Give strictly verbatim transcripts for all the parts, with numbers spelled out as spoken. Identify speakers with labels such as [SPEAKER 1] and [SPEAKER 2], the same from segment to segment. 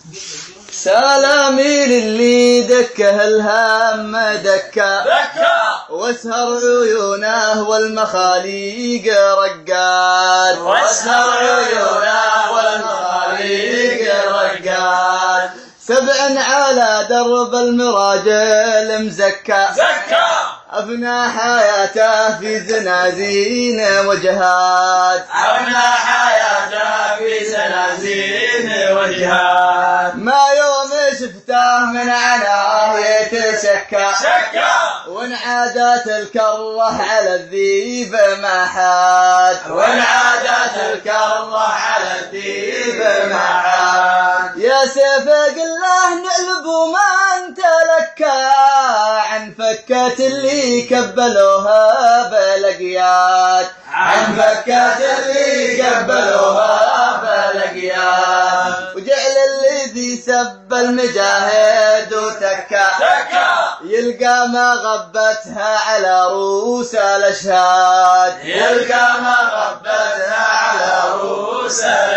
[SPEAKER 1] سلامي للي دكه الهم دكه
[SPEAKER 2] دكه
[SPEAKER 1] واسهر عيونه والمخاليق رقاد
[SPEAKER 2] واسهر عيونه والمخاليق رقاد
[SPEAKER 1] سبع على درب المراجل مزكى
[SPEAKER 2] زكى
[SPEAKER 1] أفنى حياته في زنازين وجهاد
[SPEAKER 2] أفنى حياته في زنازين وجهاد
[SPEAKER 1] ما يوم شفته من عناه يتشكى
[SPEAKER 2] شكى
[SPEAKER 1] وإن عادت الكرة على الذيب ما حاد
[SPEAKER 2] وإن عادت الكرة على الذيب ما حاد
[SPEAKER 1] يا سيف قله نقلب وما انت لكى عن فكة اللي كبلوها بلقياد
[SPEAKER 2] عن فكة اللي كبلوها بلقياد
[SPEAKER 1] وجعل الذي سب المجاهد وتكى
[SPEAKER 2] تكى
[SPEAKER 1] يلقى ما غبتها على رؤوس الاشهاد
[SPEAKER 2] يلقى ما غبتها على رؤوس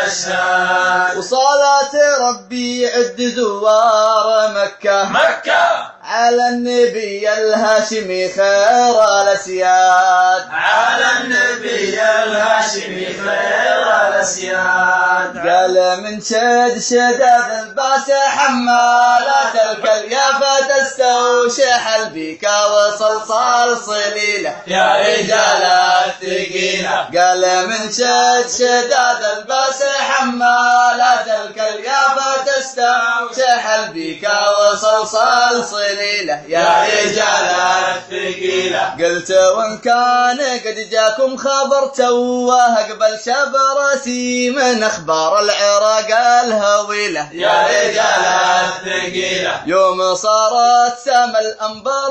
[SPEAKER 2] الاشهاد
[SPEAKER 1] وصلاة ربي يعد زوار مكة
[SPEAKER 2] مكة
[SPEAKER 1] على النبي الهاشمي خير الاسياد
[SPEAKER 2] على النبي الهاشمي خير الاسياد
[SPEAKER 1] قال من شد شداد الباس حمالات الكليافة تستوشح البيكا وصلصال صليله
[SPEAKER 2] يا رجال الثقيلة
[SPEAKER 1] قال من شد شداد الباس حمالات الكليافة تستوشح البيكا وصلصال صليله
[SPEAKER 2] يا رجال الثقيلة
[SPEAKER 1] قلت وان كان قد جاكم خبر توه قبل شبرتي من اخبار العراق الهويله
[SPEAKER 2] يا رجال الثقيلة
[SPEAKER 1] يوم صارت سما الانبار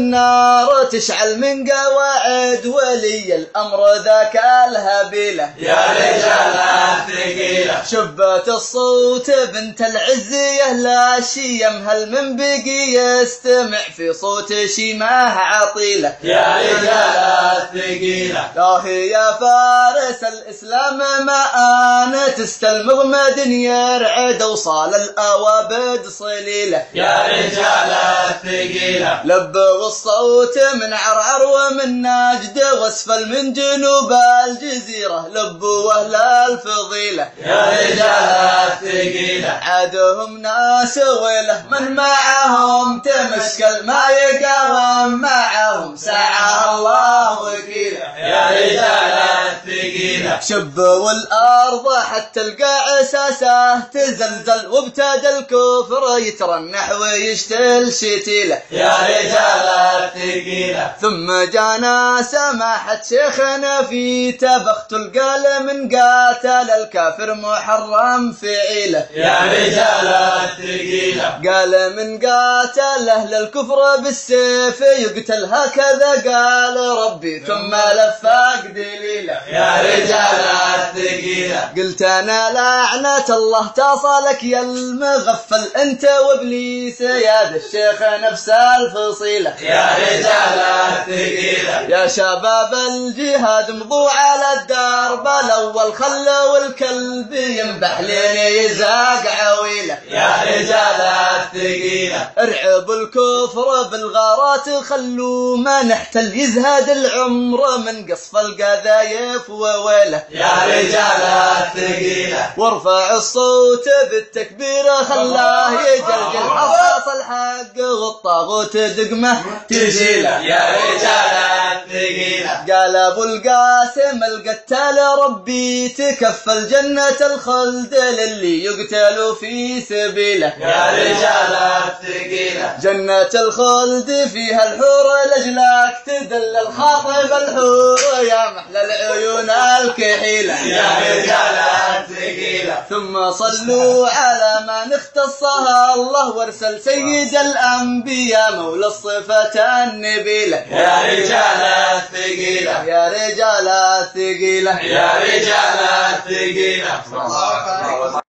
[SPEAKER 1] بالنار تشعل من قواعد ولي الامر ذاك الهبيله
[SPEAKER 2] يا رجال الثقيلة
[SPEAKER 1] شبت الصوت بنت العزيه لا شيم هل من بقي يستمع في صوت شيماه عطيله
[SPEAKER 2] يا رجال الثقيلة
[SPEAKER 1] لا يا فارس الإسلام ما أنا تستلمغ مدن يرعد وصال الأوابد صليلة
[SPEAKER 2] يا رجال الثقيلة
[SPEAKER 1] لبوا الصوت من عرعر ومن نجد واسفل من جنوب الجزيرة لبوا أهل الفضيلة
[SPEAKER 2] يا رجال الثقيلة
[SPEAKER 1] عادهم ناس ويله من معهم تمشكل ما يقاوم معهم ساعة الله وكيله
[SPEAKER 2] يا رجال الثقيلة
[SPEAKER 1] شبوا الأرض حتى القاع أساسه تزلزل وابتدى الكفر يترنح ويشتل شتيله
[SPEAKER 2] يا رجال الثقيلة
[SPEAKER 1] ثم جانا سماحة شيخنا في تبخت القال من قاتل الكافر محرم فعيله
[SPEAKER 2] يا رجال الثقيلة
[SPEAKER 1] قال من قاتل أهل الكفر بالسيف يقتل هكذا قال ربي ثم لفاق دليله
[SPEAKER 2] يا رجال الثقيلة
[SPEAKER 1] قلت أنا لعنة الله تصلك يا المغفل أنت وإبليس يا ذا الشيخ نفس الفصيلة
[SPEAKER 2] يا رجال الثقيلة
[SPEAKER 1] يا شباب الجهاد مضوا على الدرب الأول خلوا الكلب ينبح لين يزاق عويله
[SPEAKER 2] يا رجال الثقيلة
[SPEAKER 1] ارعبوا الكفر بالغارات خلوا ما نحتل يزهد العمر من قصف القذايف وويله
[SPEAKER 2] يا رجال الثقيلة
[SPEAKER 1] وارفع الصوت بالتكبير خلاه يجلجل حصاص الحق والطاغوت دقمه
[SPEAKER 2] تجيله يا رجال الثقيلة
[SPEAKER 1] قال ابو القاسم القتال ربي تكفل جنة الخلد للي يقتل في سبيله
[SPEAKER 2] يا رجال الثقيلة
[SPEAKER 1] جنة الخلد فيها الحور لجلك تدل الخاطب الحور يا محلى العيون الكحيلة
[SPEAKER 2] يا رجال الثقيلة
[SPEAKER 1] ثم صلوا على من اختصها الله وارسل سيد الأنبياء مولى الصفة النبيلة
[SPEAKER 2] يا رجال الثقيلة
[SPEAKER 1] يا رجال الثقيلة
[SPEAKER 2] يا رجال الثقيلة